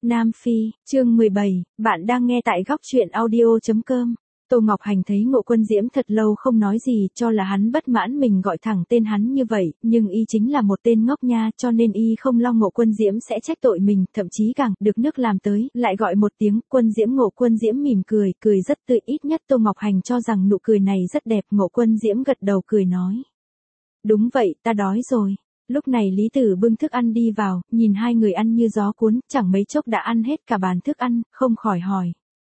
Nam Phi, chương 17, bạn đang nghe tại góc truyện audio.com. Tô Ngọc Hành thấy Ngộ Quân Diễm thật lâu không nói gì, cho là hắn bất mãn mình gọi thẳng tên hắn như vậy, nhưng y chính là một tên ngốc nha, cho nên y không lo Ngộ Quân Diễm sẽ trách tội mình, thậm chí càng được nước làm tới, lại gọi một tiếng Quân Diễm. Ngộ Quân Diễm mỉm cười, cười rất tươi, ít nhất Tô Ngọc Hành cho rằng nụ cười này rất đẹp. Ngộ Quân Diễm gật đầu cười nói: "Đúng vậy, ta đói rồi." Lúc này Lý Tử bưng thức ăn đi vào, nhìn hai người ăn như gió cuốn, chẳng mấy chốc đã ăn hết cả bàn thức ăn, không khỏi hỏi: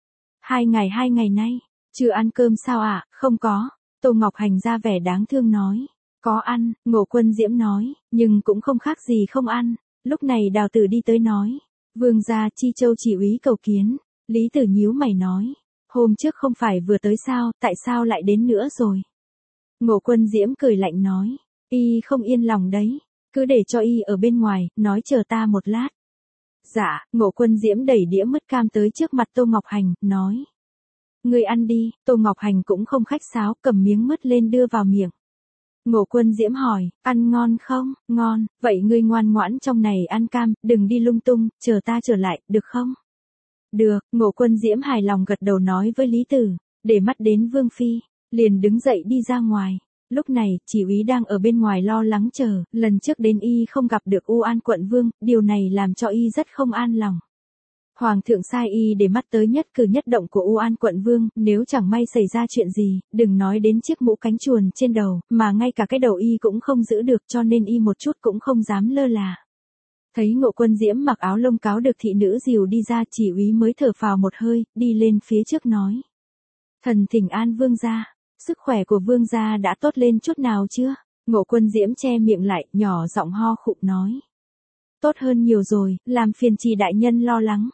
hai ngày nay, chưa ăn cơm sao ạ?" "Không có." Tô Ngọc Hành ra vẻ đáng thương nói. "Có ăn." Ngộ Quân Diễm nói, "nhưng cũng không khác gì không ăn." Lúc này Đào Tử đi tới nói: "Vương gia, Chi Châu chỉ úy cầu kiến." Lý Tử nhíu mày nói: "Hôm trước không phải vừa tới sao, tại sao lại đến nữa rồi?" Ngộ Quân Diễm cười lạnh nói: "Y không yên lòng đấy, cứ để cho y ở bên ngoài, nói chờ ta một lát." "Dạ." Ngộ Quân Diễm đẩy đĩa mứt cam tới trước mặt Tô Ngọc Hành, nói: "Ngươi ăn đi." Tô Ngọc Hành cũng không khách sáo, cầm miếng mứt lên đưa vào miệng. Ngộ Quân Diễm hỏi: "Ăn ngon không?" "Ngon." "Vậy ngươi ngoan ngoãn trong này ăn cam, đừng đi lung tung, chờ ta trở lại, được không?" "Được." Ngộ Quân Diễm hài lòng gật đầu nói với Lý Tử, để mắt đến Vương Phi, liền đứng dậy đi ra ngoài. Lúc này, chỉ úy đang ở bên ngoài lo lắng chờ, lần trước đến y không gặp được U An quận vương, điều này làm cho y rất không an lòng. Hoàng thượng sai y để mắt tới nhất cử nhất động của U An quận vương, nếu chẳng may xảy ra chuyện gì, đừng nói đến chiếc mũ cánh chuồn trên đầu, mà ngay cả cái đầu y cũng không giữ được, cho nên y một chút cũng không dám lơ là. Thấy Ngộ Quân Diễm mặc áo lông cáo được thị nữ dìu đi ra, chỉ úy mới thở phào một hơi, đi lên phía trước nói: "Thần thỉnh an vương gia. Sức khỏe của vương gia đã tốt lên chút nào chưa?" Ngộ Quân Diễm che miệng lại, nhỏ giọng ho khụ nói: "Tốt hơn nhiều rồi, làm phiền Trì đại nhân lo lắng.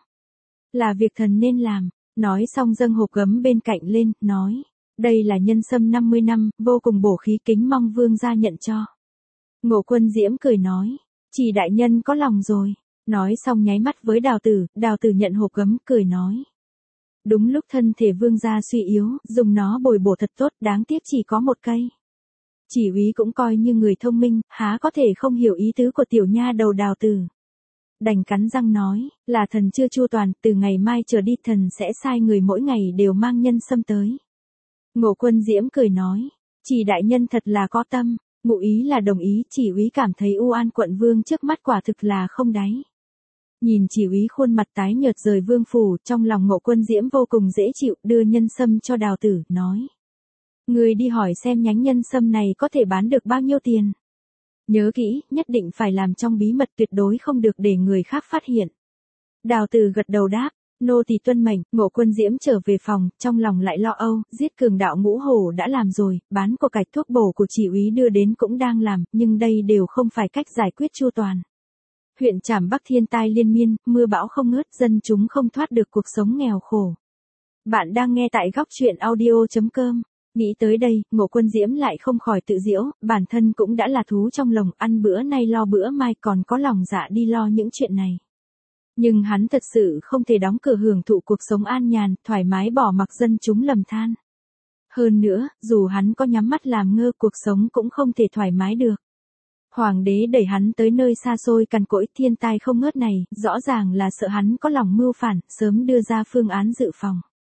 Là việc thần nên làm." Nói xong dâng hộp gấm bên cạnh lên, nói: "Đây là nhân sâm 50 năm, vô cùng bổ khí, kính mong vương gia nhận cho." Ngộ Quân Diễm cười nói: "Trì đại nhân có lòng rồi." Nói xong nháy mắt với Đào Tử, Đào Tử nhận hộp gấm, cười nói: "Đúng lúc thân thể vương gia suy yếu, dùng nó bồi bổ thật tốt, đáng tiếc chỉ có một cây." Chỉ úy cũng coi như người thông minh, há có thể không hiểu ý tứ của tiểu nha đầu Đào Tử. Đành cắn răng nói: "Là thần chưa chu toàn, từ ngày mai trở đi thần sẽ sai người mỗi ngày đều mang nhân sâm tới." Ngộ Quân Diễm cười nói: "Chỉ đại nhân thật là có tâm." Ngụ ý là đồng ý, chỉ úy cảm thấy U An quận vương trước mắt quả thực là không đáy. Nhìn chỉ úy khuôn mặt tái nhợt rời vương phủ, trong lòng Ngộ Quân Diễm vô cùng dễ chịu, đưa nhân sâm cho Đào Tử, nói: "Ngươi đi hỏi xem nhánh nhân sâm này có thể bán được bao nhiêu tiền. Nhớ kỹ, nhất định phải làm trong bí mật, tuyệt đối không được để người khác phát hiện." Đào Tử gật đầu đáp: "Nô tỳ tuân mệnh." Ngộ Quân Diễm trở về phòng, trong lòng lại lo âu, giết cường đạo Ngũ Hổ đã làm rồi, bán của cải thuốc bổ của chỉ úy đưa đến cũng đang làm, nhưng đây đều không phải cách giải quyết chu toàn. Huyện Trảm Bắc thiên tai liên miên, mưa bão không ngớt, dân chúng không thoát được cuộc sống nghèo khổ. Bạn đang nghe tại góc truyện audio.com. Nghĩ tới đây, Ngộ Quân Diễm lại không khỏi tự giễu, bản thân cũng đã là thú trong lồng, ăn bữa nay lo bữa mai, còn có lòng dạ đi lo những chuyện này. Nhưng hắn thật sự không thể đóng cửa hưởng thụ cuộc sống an nhàn, thoải mái bỏ mặc dân chúng lầm than. Hơn nữa, dù hắn có nhắm mắt làm ngơ, cuộc sống cũng không thể thoải mái được. Hoàng đế đẩy hắn tới nơi xa xôi cằn cỗi thiên tai không ngớt này, rõ ràng là sợ hắn có lòng mưu phản, sớm đưa ra phương án dự phòng.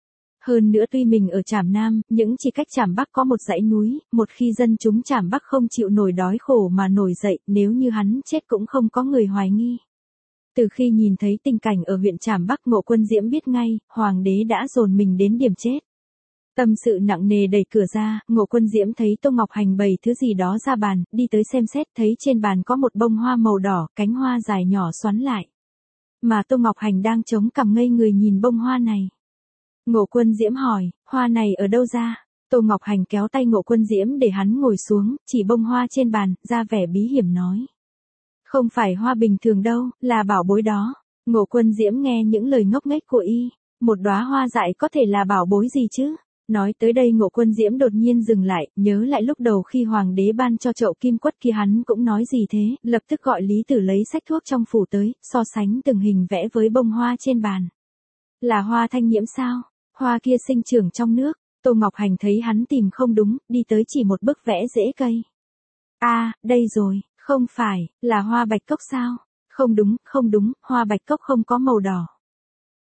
Hơn nữa tuy mình ở Trảm Nam, nhưng chỉ cách Trảm Bắc có một dãy núi, một khi dân chúng Trảm Bắc không chịu nổi đói khổ mà nổi dậy, nếu như hắn chết cũng không có người hoài nghi. Từ khi nhìn thấy tình cảnh ở huyện Trảm Bắc, Ngộ Quân Diễm biết ngay, hoàng đế đã dồn mình đến điểm chết. Tâm sự nặng nề đẩy cửa ra, Ngộ Quân Diễm thấy Tô Ngọc Hành bày thứ gì đó ra bàn, đi tới xem xét, thấy trên bàn có một bông hoa màu đỏ, cánh hoa dài nhỏ xoắn lại. Mà Tô Ngọc Hành đang chống cằm ngây người nhìn bông hoa này. Ngộ Quân Diễm hỏi: "Hoa này ở đâu ra?" Tô Ngọc Hành kéo tay Ngộ Quân Diễm để hắn ngồi xuống, chỉ bông hoa trên bàn, ra vẻ bí hiểm nói: "Không phải hoa bình thường đâu, là bảo bối đó." Ngộ Quân Diễm nghe những lời ngốc nghếch của y, một đóa hoa dại có thể là bảo bối gì chứ? Nói tới đây Ngộ Quân Diễm đột nhiên dừng lại, nhớ lại lúc đầu khi hoàng đế ban cho chậu kim quất kia hắn cũng nói gì thế, lập tức gọi Lý Tử lấy sách thuốc trong phủ tới, so sánh từng hình vẽ với bông hoa trên bàn. Là hoa thanh nhiễm sao? Hoa kia sinh trưởng trong nước. Tô Ngọc Hành thấy hắn tìm không đúng, đi tới chỉ một bức vẽ rễ cây. Đây rồi, không phải, là hoa bạch cốc sao? Không đúng, hoa bạch cốc không có màu đỏ.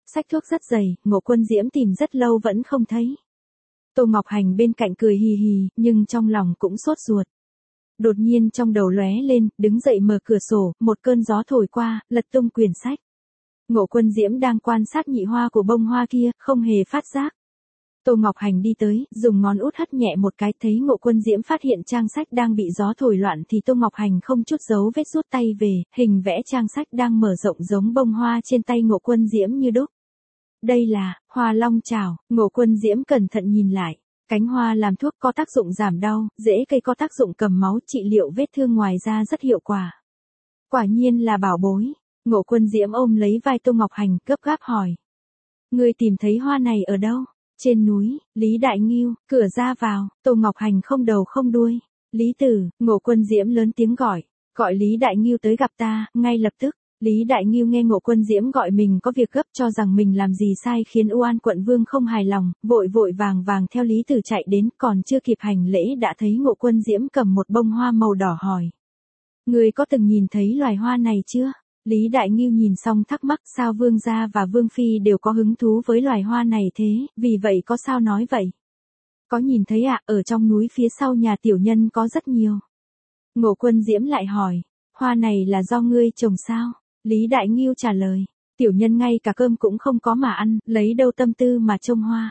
Xách thuốc rất dày, Ngộ Quân Diễm tìm rất lâu vẫn không thấy. Tô Ngọc Hành bên cạnh cười hì hì, nhưng trong lòng cũng sốt ruột. Đột nhiên trong đầu lóe lên, đứng dậy mở cửa sổ, một cơn gió thổi qua, lật tung quyển sách. Ngộ Quân Diễm đang quan sát nhị hoa của bông hoa kia, không hề phát giác. Tô Ngọc Hành đi tới, dùng ngón út hất nhẹ một cái, thấy Ngộ Quân Diễm phát hiện trang sách đang bị gió thổi loạn thì Tô Ngọc Hành không chút dấu vết rút tay về, hình vẽ trang sách đang mở rộng giống bông hoa trên tay Ngộ Quân Diễm như đúc. Đây là hoa long chảo. Ngộ Quân Diễm cẩn thận nhìn lại. Cánh hoa làm thuốc có tác dụng giảm đau, rễ cây có tác dụng cầm máu, trị liệu vết thương, ngoài ra rất hiệu quả. Quả nhiên là bảo bối. Ngộ Quân Diễm ôm lấy vai Tô Ngọc Hành, gấp gáp hỏi. Ngươi tìm thấy hoa này ở đâu? Trên núi. Lý Đại Ngưu. Cửa ra vào. Tô Ngọc Hành không đầu không đuôi. Lý Tử. Ngộ Quân Diễm lớn tiếng gọi. Gọi Lý Đại Ngưu tới gặp ta, ngay lập tức. Lý Đại Ngưu nghe Ngộ Quân Diễm gọi mình có việc gấp, cho rằng mình làm gì sai khiến U An quận vương không hài lòng, vội vội vàng vàng theo Lý Tử chạy đến, còn chưa kịp hành lễ đã thấy Ngộ Quân Diễm cầm một bông hoa màu đỏ hỏi. Người có từng nhìn thấy loài hoa này chưa? Lý Đại Ngưu nhìn xong thắc mắc, sao vương gia và vương phi đều có hứng thú với loài hoa này thế, vì vậy có sao nói vậy? Có nhìn thấy ạ, ở trong núi phía sau nhà tiểu nhân có rất nhiều. Ngộ Quân Diễm lại hỏi, hoa này là do ngươi trồng sao? Lý Đại Ngưu trả lời, tiểu nhân ngay cả cơm cũng không có mà ăn, lấy đâu tâm tư mà trông hoa.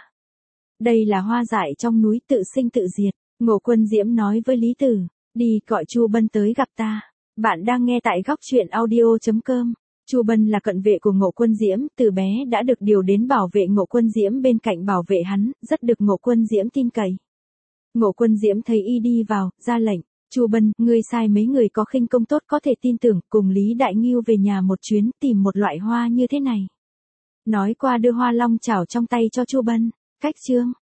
Đây là hoa dại trong núi tự sinh tự diệt. Ngộ Quân Diễm nói với Lý Tử, đi gọi Chu Bân tới gặp ta. Bạn đang nghe tại góc truyện audio.com. Chu Bân là cận vệ của Ngộ Quân Diễm, từ bé đã được điều đến bảo vệ Ngộ Quân Diễm, bên cạnh bảo vệ hắn, rất được Ngộ Quân Diễm tin cậy. Ngộ Quân Diễm thấy y đi vào, ra lệnh, Chu Bân, ngươi sai mấy người có khinh công tốt có thể tin tưởng, cùng Lý Đại Ngưu về nhà một chuyến, tìm một loại hoa như thế này. Nói qua đưa hoa long chảo trong tay cho Chu Bân. Cách chương